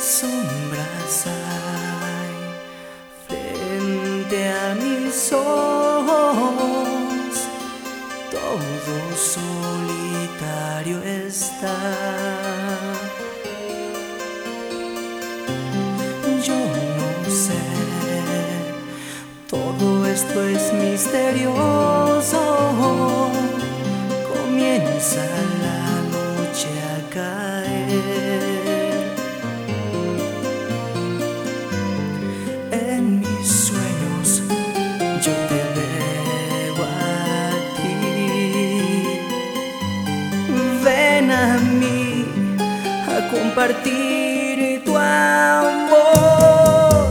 sombras hay frente a mis ojos, todo solitario está. Yo no sé, todo esto es misterioso. Comienza la noche a caer. En mis sueños yo te veo a ti. Ven a mí a compartir tu amor.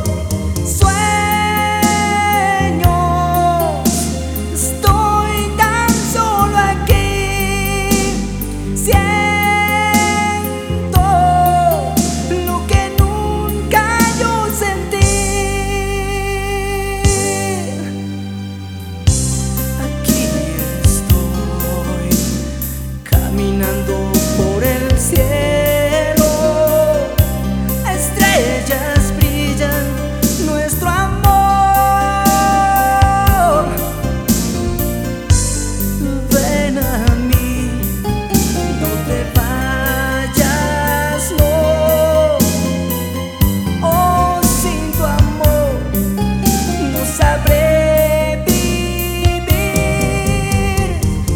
Sueños, estoy tan solo aquí. Siento lo que nunca yo sentí. Aquí estoy caminando por el cielo. Estrellas brillan nuestro amor. Ven a mí, no te vayas, no. Oh, sin tu amor no sabré vivir.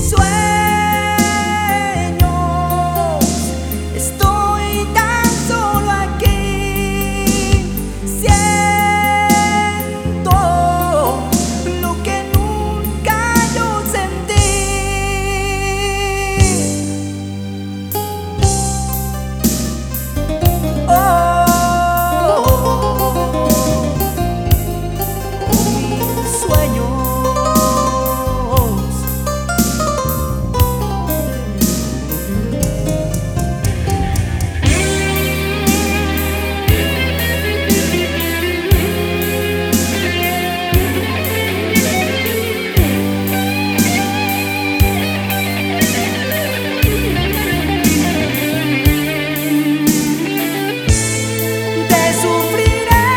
Sueños, estoy tan solo aquí. Siento lo que nunca yo sentí. Oh, mis sueños. Te sufriré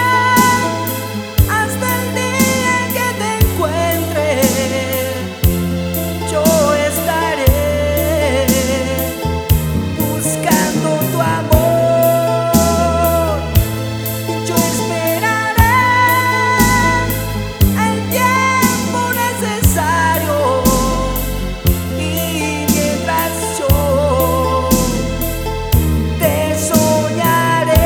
hasta el día en que te encuentre. Yo estaré buscando tu amor. Yo esperaré el tiempo necesario. Y mientras yo te soñaré.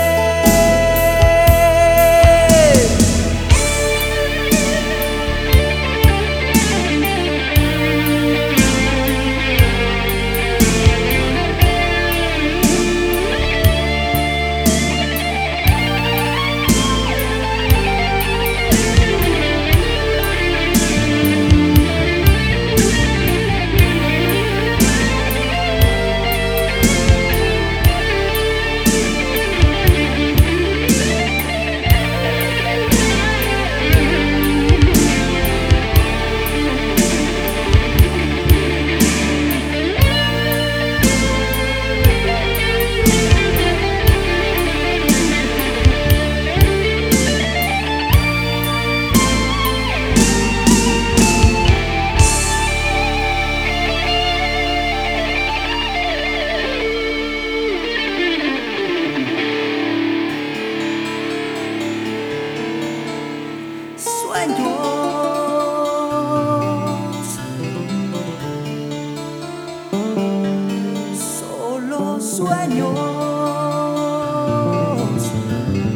Sueños, solo sueños.